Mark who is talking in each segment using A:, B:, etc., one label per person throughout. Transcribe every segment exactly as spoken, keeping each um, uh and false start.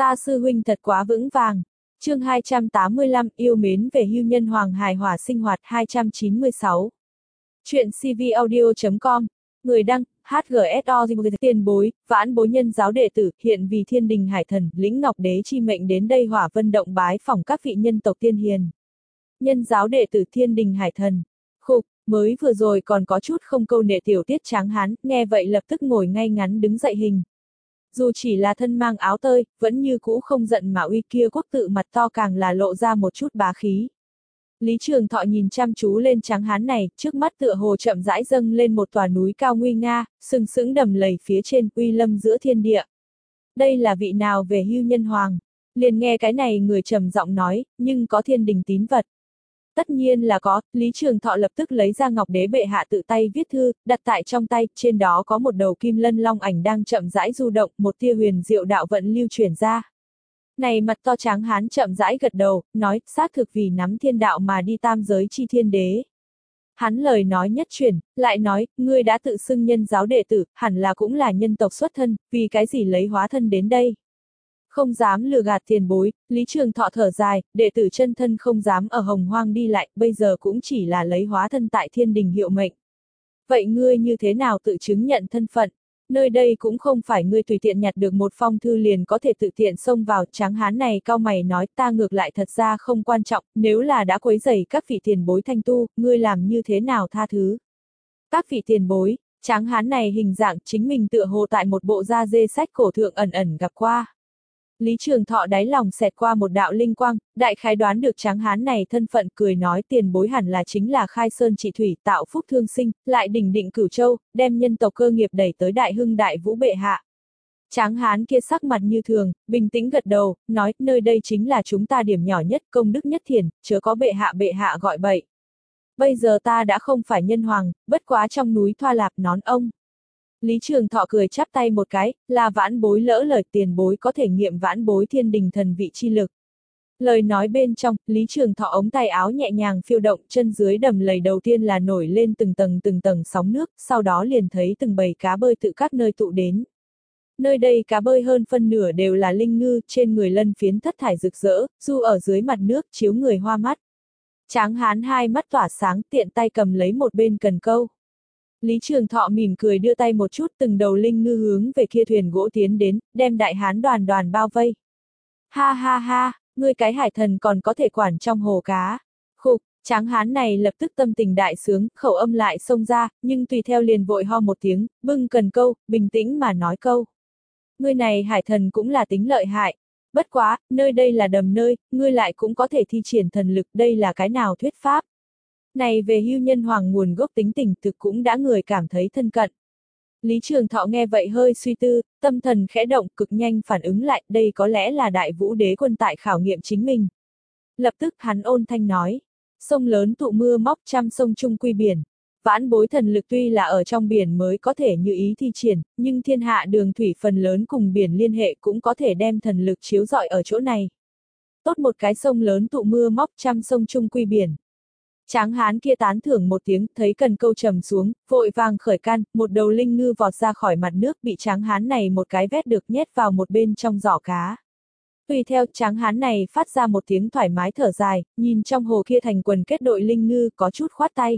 A: Ta sư huynh thật quá vững vàng. Chương hai trăm tám mươi lăm, yêu mến về hưu nhân hoàng hài hòa sinh hoạt hai trăm chín mươi sáu. Chuyện cvaudio chấm com. Người đăng, hát giê ét o tiền bối, vãn bối nhân giáo đệ tử, hiện vì thiên đình hải thần, lĩnh ngọc đế chi mệnh đến đây hỏa vân động bái phỏng các vị nhân tộc tiên hiền. Nhân giáo đệ tử thiên đình hải thần. Khục, mới vừa rồi còn có chút không câu nệ tiểu tiết Tráng Hán, nghe vậy lập tức ngồi ngay ngắn đứng dậy hình. Dù chỉ là thân mang áo tơi, vẫn như cũ không giận mà uy, kia quốc tự mặt to càng là lộ ra một chút bá khí. Lý Trường Thọ nhìn chăm chú lên Tráng Hán này, trước mắt tựa hồ chậm rãi dâng lên một tòa núi cao nguy nga, sừng sững đầm lầy phía trên, uy lâm giữa thiên địa. Đây là vị nào về hưu nhân hoàng? Liền nghe cái này người trầm giọng nói, nhưng có thiên đình tín vật. Tất nhiên là có, Lý Trường Thọ lập tức lấy ra ngọc đế bệ hạ tự tay viết thư, đặt tại trong tay, trên đó có một đầu kim lân long ảnh đang chậm rãi du động, một tia huyền diệu đạo vận lưu chuyển ra. Này mặt to Tráng Hán chậm rãi gật đầu, nói, xác thực vì nắm thiên đạo mà đi tam giới chi thiên đế. Hắn lời nói nhất chuyển, lại nói, ngươi đã tự xưng nhân giáo đệ tử, hẳn là cũng là nhân tộc xuất thân, vì cái gì lấy hóa thân đến đây. Không dám lừa gạt tiền bối, Lý Trường Thọ thở dài, đệ tử chân thân không dám ở hồng hoang đi lại, bây giờ cũng chỉ là lấy hóa thân tại thiên đình hiệu mệnh. Vậy ngươi như thế nào tự chứng nhận thân phận? Nơi đây cũng không phải ngươi tùy tiện nhặt được một phong thư liền có thể tự tiện xông vào. Tráng Hán này cau mày nói, ta ngược lại thật ra không quan trọng, nếu là đã quấy rầy các vị tiền bối thanh tu, ngươi làm như thế nào tha thứ? Các vị tiền bối, Tráng Hán này hình dạng chính mình tựa hồ tại một bộ da dê sách cổ thượng ẩn ẩn gặp qua. Lý Trường Thọ đáy lòng xẹt qua một đạo linh quang, đại khái đoán được Tráng Hán này thân phận, cười nói tiền bối hẳn là chính là khai sơn trị thủy, tạo phúc thương sinh, lại đỉnh định cửu châu, đem nhân tộc cơ nghiệp đẩy tới đại hưng đại vũ bệ hạ. Tráng Hán kia sắc mặt như thường, bình tĩnh gật đầu, nói, nơi đây chính là chúng ta điểm nhỏ nhất, công đức nhất thiền, chớ có bệ hạ bệ hạ gọi bậy. Bây giờ ta đã không phải nhân hoàng, bất quá trong núi Thoa Lạp nón ông. Lý Trường Thọ cười chắp tay một cái, là vãn bối lỡ lời, tiền bối có thể nghiệm vãn bối thiên đình thần vị chi lực. Lời nói bên trong, Lý Trường Thọ ống tay áo nhẹ nhàng phiêu động, chân dưới đầm lầy đầu tiên là nổi lên từng tầng từng tầng sóng nước, sau đó liền thấy từng bầy cá bơi tự các nơi tụ đến. Nơi đây cá bơi hơn phân nửa đều là linh ngư, trên người lân phiến thất thải rực rỡ, du ở dưới mặt nước chiếu người hoa mắt. Tráng Hán hai mắt tỏa sáng, tiện tay cầm lấy một bên cần câu. Lý Trường Thọ mỉm cười đưa tay một chút, từng đầu linh ngư hướng về kia thuyền gỗ tiến đến, đem đại hán đoàn đoàn bao vây. Ha ha ha, ngươi cái hải thần còn có thể quản trong hồ cá. Khục, Tráng Hán này lập tức tâm tình đại sướng, khẩu âm lại xông ra, nhưng tùy theo liền vội ho một tiếng, bưng cần câu, bình tĩnh mà nói câu. Ngươi này hải thần cũng là tính lợi hại. Bất quá, nơi đây là đầm nơi, ngươi lại cũng có thể thi triển thần lực, đây là cái nào thuyết pháp. Này về hưu nhân hoàng nguồn gốc tính tình thực cũng đã người cảm thấy thân cận. Lý Trường Thọ nghe vậy hơi suy tư, tâm thần khẽ động, cực nhanh phản ứng lại, đây có lẽ là đại vũ đế quân tại khảo nghiệm chính mình. Lập tức hắn ôn thanh nói, sông lớn tụ mưa móc trăm sông chung quy biển. Vãn bối thần lực tuy là ở trong biển mới có thể như ý thi triển, nhưng thiên hạ đường thủy phần lớn cùng biển liên hệ cũng có thể đem thần lực chiếu rọi ở chỗ này. Tốt một cái sông lớn tụ mưa móc trăm sông chung quy biển. Tráng Hán kia tán thưởng một tiếng, thấy cần câu trầm xuống, vội vàng khởi can, một đầu linh ngư vọt ra khỏi mặt nước, bị Tráng Hán này một cái vét được nhét vào một bên trong giỏ cá. Tùy theo, Tráng Hán này phát ra một tiếng thoải mái thở dài, nhìn trong hồ kia thành quần kết đội linh ngư, có chút khoát tay.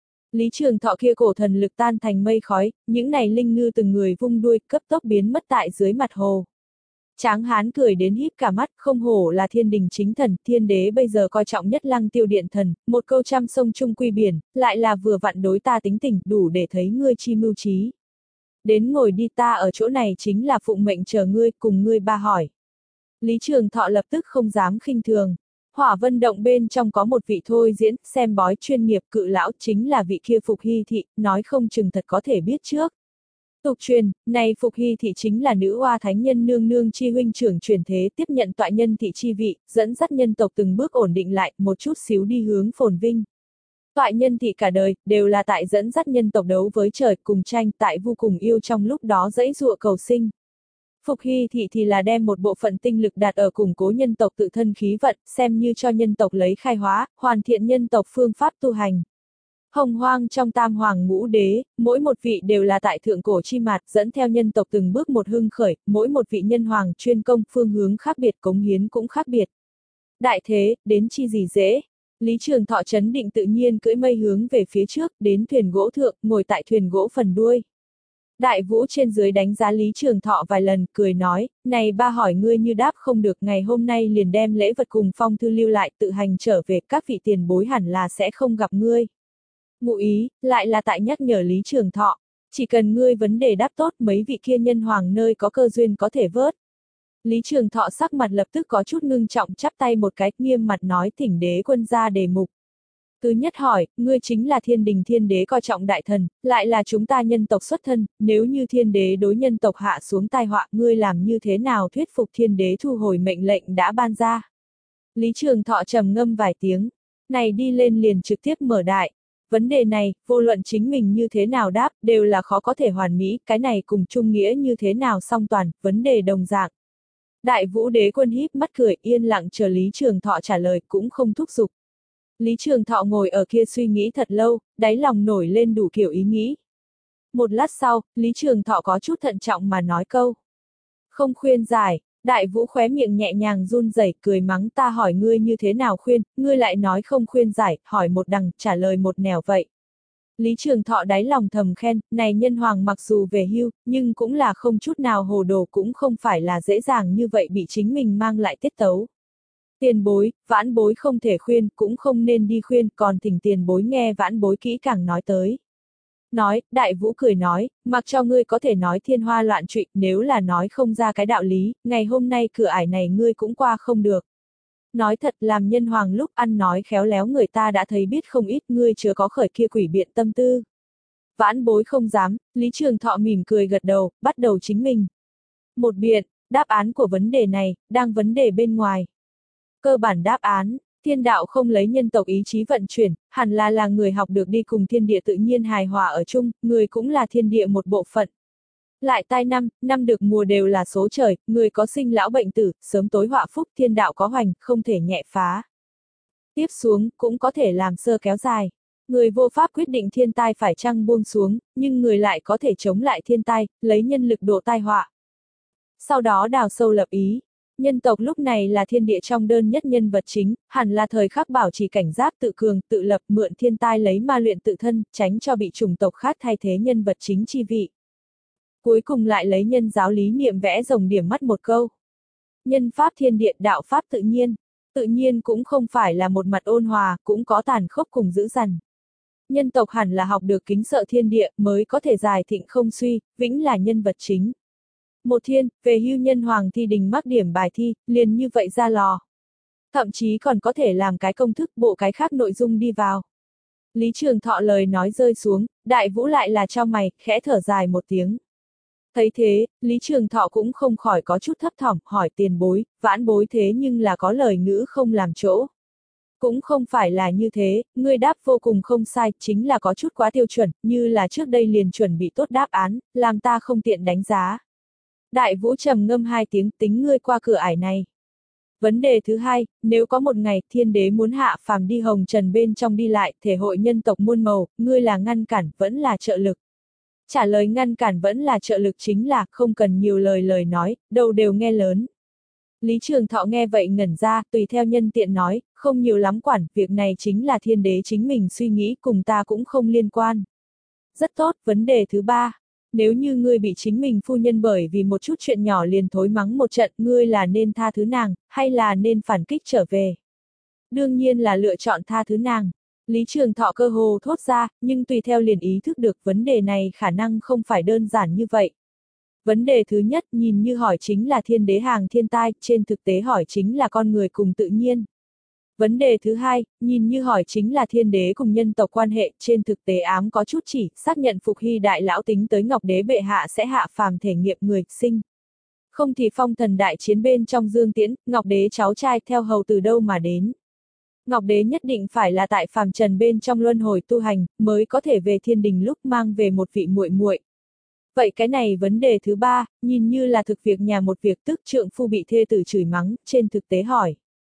A: Lý Trường Thọ kia cổ thần lực tan thành mây khói, những này linh ngư từng người vung đuôi, cấp tốc biến mất tại dưới mặt hồ. Tráng Hán cười đến híp cả mắt, không hổ là thiên đình chính thần, thiên đế bây giờ coi trọng nhất Lăng Tiêu Điện thần, một câu trăm sông chung quy biển, lại là vừa vặn đối ta tính tình, đủ để thấy ngươi chi mưu trí. Đến ngồi đi, ta ở chỗ này chính là phụng mệnh chờ ngươi, cùng ngươi ba hỏi. Lý Trường Thọ lập tức không dám khinh thường. Hỏa Vân Động bên trong có một vị thôi diễn, xem bói chuyên nghiệp cự lão, chính là vị kia Phục Hy Thị, nói không chừng thật có thể biết trước. Tục truyền, này Phục Hy Thị chính là nữ oa thánh nhân nương nương chi huynh trưởng truyền thế, tiếp nhận tọa nhân thị chi vị, dẫn dắt nhân tộc từng bước ổn định lại, một chút xíu đi hướng phồn vinh. Tọa nhân thị cả đời, đều là tại dẫn dắt nhân tộc đấu với trời, cùng tranh, tại vô cùng yêu trong lúc đó dãy dụa cầu sinh. Phục Hy Thị thì là đem một bộ phận tinh lực đặt ở củng cố nhân tộc tự thân khí vận, xem như cho nhân tộc lấy khai hóa, hoàn thiện nhân tộc phương pháp tu hành. Hồng hoang trong tam hoàng ngũ đế, mỗi một vị đều là tại thượng cổ chi mạt dẫn theo nhân tộc từng bước một hưng khởi, mỗi một vị nhân hoàng chuyên công phương hướng khác biệt cống hiến cũng khác biệt. Đại thế, đến chi gì dễ. Lý Trường Thọ chấn định tự nhiên cưỡi mây hướng về phía trước, đến thuyền gỗ thượng, ngồi tại thuyền gỗ phần đuôi. Đại Vũ trên dưới đánh giá Lý Trường Thọ vài lần, cười nói, này ba hỏi ngươi như đáp không được, ngày hôm nay liền đem lễ vật cùng phong thư lưu lại tự hành trở về, các vị tiền bối hẳn là sẽ không gặp ngươi. Ngụ ý, lại là tại nhắc nhở Lý Trường Thọ, chỉ cần ngươi vấn đề đáp tốt mấy vị kia nhân hoàng nơi có cơ duyên có thể vớt. Lý Trường Thọ sắc mặt lập tức có chút ngưng trọng chắp tay một cái nghiêm mặt nói thỉnh đế quân ra đề mục. Thứ nhất hỏi, ngươi chính là thiên đình thiên đế coi trọng đại thần, lại là chúng ta nhân tộc xuất thân, nếu như thiên đế đối nhân tộc hạ xuống tai họa, ngươi làm như thế nào thuyết phục thiên đế thu hồi mệnh lệnh đã ban ra. Lý Trường Thọ trầm ngâm vài tiếng, này đi lên liền trực tiếp mở đại. Vấn đề này, vô luận chính mình như thế nào đáp, đều là khó có thể hoàn mỹ, cái này cùng chung nghĩa như thế nào song toàn, vấn đề đồng dạng. Đại Vũ đế quân híp mắt cười yên lặng chờ Lý Trường Thọ trả lời cũng không thúc giục. Lý Trường Thọ ngồi ở kia suy nghĩ thật lâu, đáy lòng nổi lên đủ kiểu ý nghĩ. Một lát sau, Lý Trường Thọ có chút thận trọng mà nói câu. Không khuyên giải, Đại Vũ khóe miệng nhẹ nhàng run rẩy cười mắng ta hỏi ngươi như thế nào khuyên, ngươi lại nói không khuyên giải, hỏi một đằng, trả lời một nẻo vậy. Lý Trường Thọ đáy lòng thầm khen, này nhân hoàng mặc dù về hưu, nhưng cũng là không chút nào hồ đồ cũng không phải là dễ dàng như vậy bị chính mình mang lại tiết tấu. Tiền bối, vãn bối không thể khuyên, cũng không nên đi khuyên, còn thỉnh tiền bối nghe vãn bối kỹ càng nói tới. Nói, Đại Vũ cười nói, mặc cho ngươi có thể nói thiên hoa loạn trụy, nếu là nói không ra cái đạo lý, ngày hôm nay cửa ải này ngươi cũng qua không được. Nói thật làm nhân hoàng lúc ăn nói khéo léo người ta đã thấy biết không ít ngươi chưa có khởi kia quỷ biện tâm tư. Vãn bối không dám, Lý Trường Thọ mỉm cười gật đầu, bắt đầu chính mình. Một biện, đáp án của vấn đề này, đang vấn đề bên ngoài. Cơ bản đáp án, thiên đạo không lấy nhân tộc ý chí vận chuyển, hẳn là là người học được đi cùng thiên địa tự nhiên hài hòa ở chung, người cũng là thiên địa một bộ phận. Lại tai năm, năm được mùa đều là số trời, người có sinh lão bệnh tử, sớm tối họa phúc thiên đạo có hoành, không thể nhẹ phá. Tiếp xuống, cũng có thể làm sơ kéo dài. Người vô pháp quyết định thiên tai phải chăng buông xuống, nhưng người lại có thể chống lại thiên tai, lấy nhân lực độ tai họa. Sau đó đào sâu lập ý. Nhân tộc lúc này là thiên địa trong đơn nhất nhân vật chính, hẳn là thời khắc bảo trì cảnh giác tự cường, tự lập mượn thiên tai lấy ma luyện tự thân, tránh cho bị chủng tộc khác thay thế nhân vật chính chi vị. Cuối cùng lại lấy nhân giáo lý niệm vẽ rồng điểm mắt một câu. Nhân pháp thiên địa đạo pháp tự nhiên, tự nhiên cũng không phải là một mặt ôn hòa, cũng có tàn khốc cùng dữ dằn. Nhân tộc hẳn là học được kính sợ thiên địa mới có thể dài thịnh không suy, vĩnh là nhân vật chính. Một thiên, về hưu nhân hoàng thi đình mắc điểm bài thi, liền như vậy ra lò. Thậm chí còn có thể làm cái công thức bộ cái khác nội dung đi vào. Lý Trường Thọ lời nói rơi xuống, Đại Vũ lại là cho mày, khẽ thở dài một tiếng. Thấy thế, Lý Trường Thọ cũng không khỏi có chút thấp thỏm, hỏi tiền bối, vãn bối thế nhưng là có lời ngữ không làm chỗ. Cũng không phải là như thế, ngươi đáp vô cùng không sai, chính là có chút quá tiêu chuẩn, như là trước đây liền chuẩn bị tốt đáp án, làm ta không tiện đánh giá. Đại Vũ trầm ngâm hai tiếng tính ngươi qua cửa ải này. Vấn đề thứ hai, nếu có một ngày thiên đế muốn hạ phàm đi hồng trần bên trong đi lại, thể hội nhân tộc muôn màu, ngươi là ngăn cản, vẫn là trợ lực. Trả lời ngăn cản vẫn là trợ lực chính là không cần nhiều lời lời nói, đâu đều nghe lớn. Lý Trường Thọ nghe vậy ngẩn ra, tùy theo nhân tiện nói, không nhiều lắm quản, việc này chính là thiên đế chính mình suy nghĩ cùng ta cũng không liên quan. Rất tốt, vấn đề thứ ba. Nếu như ngươi bị chính mình phu nhân bởi vì một chút chuyện nhỏ liền thối mắng một trận, ngươi là nên tha thứ nàng, hay là nên phản kích trở về? Đương nhiên là lựa chọn tha thứ nàng. Lý Trường Thọ cơ hồ thốt ra, nhưng tùy theo liền ý thức được vấn đề này khả năng không phải đơn giản như vậy. Vấn đề thứ nhất nhìn như hỏi chính là thiên đế hàng thiên tai, trên thực tế hỏi chính là con người cùng tự nhiên. Vấn đề thứ hai, nhìn như hỏi chính là thiên đế cùng nhân tộc quan hệ, trên thực tế ám có chút chỉ, xác nhận Phục Hy đại lão tính tới Ngọc Đế bệ hạ sẽ hạ phàm thể nghiệm người, sinh. Không thì phong thần đại chiến bên trong Dương Tiễn, Ngọc Đế cháu trai theo hầu từ đâu mà đến. Ngọc Đế nhất định phải là tại phàm trần bên trong luân hồi tu hành, mới có thể về thiên đình lúc mang về một vị muội muội. Vậy cái này vấn đề thứ ba, nhìn như là thực việc nhà một việc tức trượng phu bị thê tử chửi mắng, trên thực tế hỏi.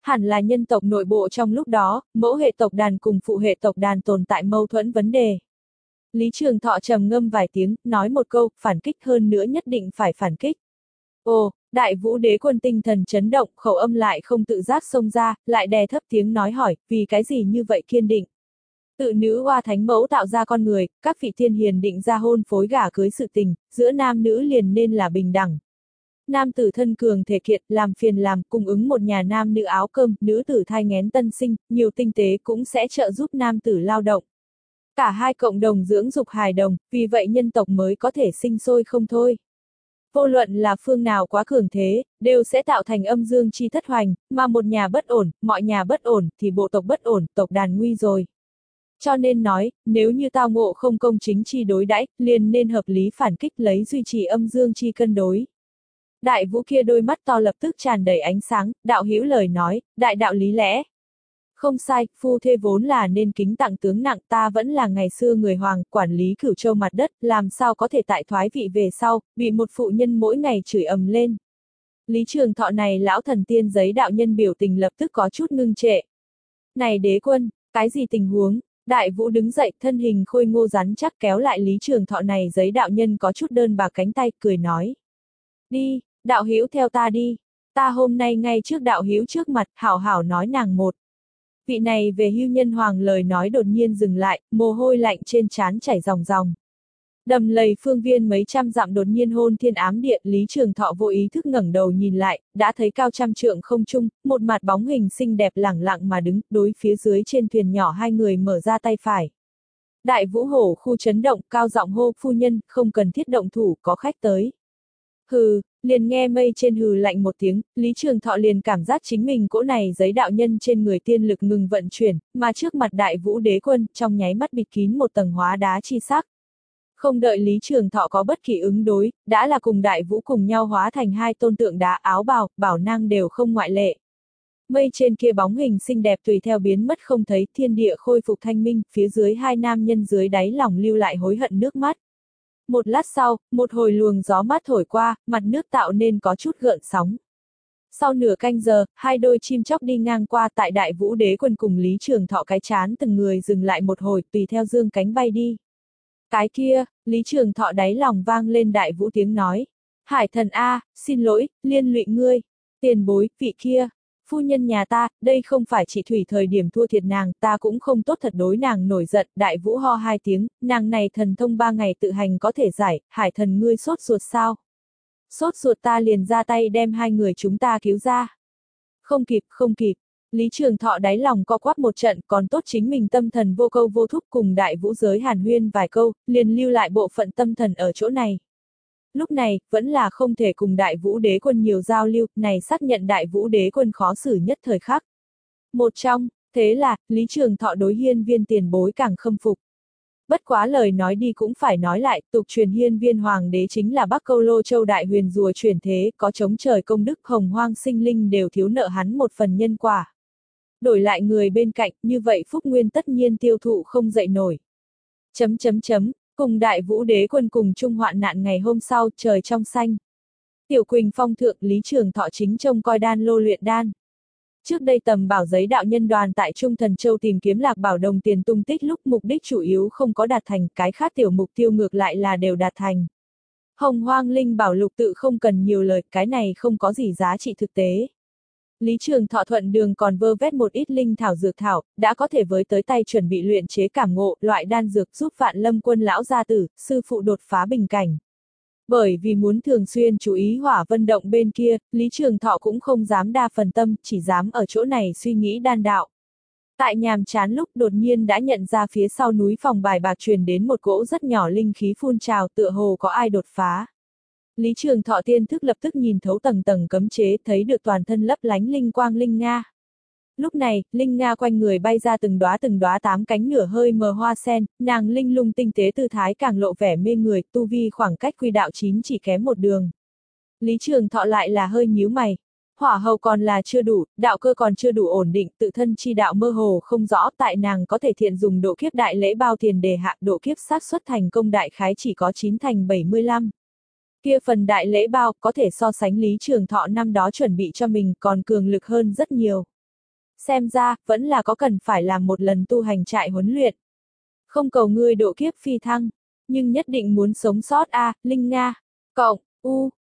A: Hẳn là nhân tộc nội bộ trong lúc đó, mẫu hệ tộc đàn cùng phụ hệ tộc đàn tồn tại mâu thuẫn vấn đề. Lý Trường Thọ trầm ngâm vài tiếng, nói một câu, phản kích hơn nữa nhất định phải phản kích. Ồ, Đại Vũ Đế Quân tinh thần chấn động, khẩu âm lại không tự giác xông ra, lại đè thấp tiếng nói hỏi, vì cái gì như vậy kiên định. Tự nữ oa thánh mẫu tạo ra con người, các vị thiên hiền định ra hôn phối gả cưới sự tình, giữa nam nữ liền nên là bình đẳng. Nam tử thân cường thể kiện, làm phiền làm, cung ứng một nhà nam nữ áo cơm, nữ tử thai nghén tân sinh, nhiều tinh tế cũng sẽ trợ giúp nam tử lao động. Cả hai cộng đồng dưỡng dục hài đồng, vì vậy nhân tộc mới có thể sinh sôi không thôi. Vô luận là phương nào quá cường thế, đều sẽ tạo thành âm dương chi thất hoành, mà một nhà bất ổn, mọi nhà bất ổn, thì bộ tộc bất ổn, tộc đàn nguy rồi. Cho nên nói, nếu như tao ngộ không công chính chi đối đãi, liền nên hợp lý phản kích lấy duy trì âm dương chi cân đối. Đại Vũ kia đôi mắt to lập tức tràn đầy ánh sáng, đạo hữu lời nói, đại đạo lý lẽ. Không sai, phu thê vốn là nên kính tặng tướng nặng, ta vẫn là ngày xưa người hoàng, quản lý cửu châu mặt đất, làm sao có thể tại thoái vị về sau, bị một phụ nhân mỗi ngày chửi ầm lên. Lý Trường Thọ này lão thần tiên giấy đạo nhân biểu tình lập tức có chút ngưng trệ. Này đế quân, cái gì tình huống? Đại Vũ đứng dậy, thân hình khôi ngô rắn chắc kéo lại Lý Trường Thọ này giấy đạo nhân có chút đơn bạc cánh tay, cười nói. Đi, đạo hữu theo ta đi, ta hôm nay ngay trước đạo hữu trước mặt, hảo hảo nói nàng một. Vị này về hưu nhân hoàng lời nói đột nhiên dừng lại, mồ hôi lạnh trên trán chảy ròng ròng. Đầm lầy phương viên mấy trăm dặm đột nhiên hôn thiên ám địa, Lý Trường Thọ vô ý thức ngẩng đầu nhìn lại, đã thấy cao trăm trượng không trung, một mặt bóng hình xinh đẹp lẳng lặng mà đứng, đối phía dưới trên thuyền nhỏ hai người mở ra tay phải. Đại Vũ hổ khu chấn động, cao giọng hô, phu nhân, không cần thiết động thủ, có khách tới. Hừ, liền nghe mây trên hừ lạnh một tiếng, Lý Trường Thọ liền cảm giác chính mình cỗ này giấy đạo nhân trên người tiên lực ngừng vận chuyển, mà trước mặt Đại Vũ Đế Quân, trong nháy mắt bịt kín một tầng hóa đá chi sắc. Không đợi Lý Trường Thọ có bất kỳ ứng đối, đã là cùng Đại Vũ cùng nhau hóa thành hai tôn tượng đá, áo bào, bảo nang đều không ngoại lệ. Mây trên kia bóng hình xinh đẹp tùy theo biến mất không thấy, thiên địa khôi phục thanh minh, phía dưới hai nam nhân dưới đáy lòng lưu lại hối hận nước mắt. Một lát sau, một hồi luồng gió mát thổi qua, mặt nước tạo nên có chút gợn sóng. Sau nửa canh giờ, hai đôi chim chóc đi ngang qua tại Đại Vũ Đế Quân cùng Lý Trường Thọ cái chán từng người dừng lại một hồi, tùy theo dương cánh bay đi. Cái kia, Lý Trường Thọ đáy lòng vang lên Đại Vũ tiếng nói. Hải thần A, xin lỗi, liên lụy ngươi. Tiền bối, vị kia. Phu nhân nhà ta, đây không phải chỉ thủy thời điểm thua thiệt nàng, ta cũng không tốt thật đối nàng nổi giận. Đại Vũ ho hai tiếng, nàng này thần thông ba ngày tự hành có thể giải, hải thần ngươi sốt ruột sao? Sốt ruột ta liền ra tay đem hai người chúng ta cứu ra. Không kịp, không kịp. Lý Trường Thọ đáy lòng co quắp một trận, còn tốt chính mình tâm thần vô câu vô thúc cùng Đại Vũ giới hàn huyên vài câu, liền lưu lại bộ phận tâm thần ở chỗ này. Lúc này, vẫn là không thể cùng Đại Vũ Đế Quân nhiều giao lưu, này xác nhận Đại Vũ Đế Quân khó xử nhất thời khắc. Một trong, thế là, Lý Trường Thọ đối hiên viên tiền bối càng khâm phục. Bất quá lời nói đi cũng phải nói lại, tục truyền hiên viên hoàng đế chính là Bắc Câu Lô Châu đại huyền rùa chuyển thế, có chống trời công đức, hồng hoang sinh linh đều thiếu nợ hắn một phần nhân quả. Đổi lại người bên cạnh, như vậy Phúc Nguyên tất nhiên tiêu thụ không dậy nổi. Chấm chấm chấm, cùng Đại Vũ Đế Quân cùng chung hoạn nạn ngày hôm sau, trời trong xanh. Tiểu Quỳnh Phong thượng, Lý Trường Thọ chính trông coi đan lô luyện đan. Trước đây tầm bảo giấy đạo nhân đoàn tại Trung Thần Châu tìm kiếm lạc bảo đồng tiền tung tích lúc mục đích chủ yếu không có đạt thành, cái khác tiểu mục tiêu ngược lại là đều đạt thành. Hồng hoang linh bảo lục tự không cần nhiều lời, cái này không có gì giá trị thực tế. Lý Trường Thọ thuận đường còn vơ vét một ít linh thảo dược thảo, đã có thể với tới tay chuẩn bị luyện chế cảm ngộ, loại đan dược giúp Vạn Lâm Quân lão gia tử, sư phụ đột phá bình cảnh. Bởi vì muốn thường xuyên chú ý hỏa vân động bên kia, Lý Trường Thọ cũng không dám đa phần tâm, chỉ dám ở chỗ này suy nghĩ đan đạo. Tại nhàm chán lúc đột nhiên đã nhận ra phía sau núi phòng bài bạc truyền đến một cỗ rất nhỏ linh khí phun trào, tựa hồ có ai đột phá. Lý Trường Thọ tiên thức lập tức nhìn thấu tầng tầng cấm chế, thấy được toàn thân lấp lánh linh quang linh nga. Lúc này, linh nga quanh người bay ra từng đóa từng đóa tám cánh nửa hơi mờ hoa sen, nàng linh lung tinh tế tư thái càng lộ vẻ mê người, tu vi khoảng cách quy đạo chín chỉ kém một đường. Lý Trường Thọ lại là hơi nhíu mày. Hỏa hầu còn là chưa đủ, đạo cơ còn chưa đủ ổn định, tự thân chi đạo mơ hồ không rõ, tại nàng có thể thiện dùng độ kiếp đại lễ bao tiền đề hạ, độ kiếp xác suất thành công đại khái chỉ có chín thành bảy mươi lăm. Kia phần đại lễ bao có thể so sánh Lý Trường Thọ năm đó chuẩn bị cho mình còn cường lực hơn rất nhiều. xem ra, vẫn là có cần phải làm một lần tu hành trại huấn luyện. Không cầu ngươi độ kiếp phi thăng, nhưng nhất định muốn sống sót a, à, Linh Nga. Cộng, U,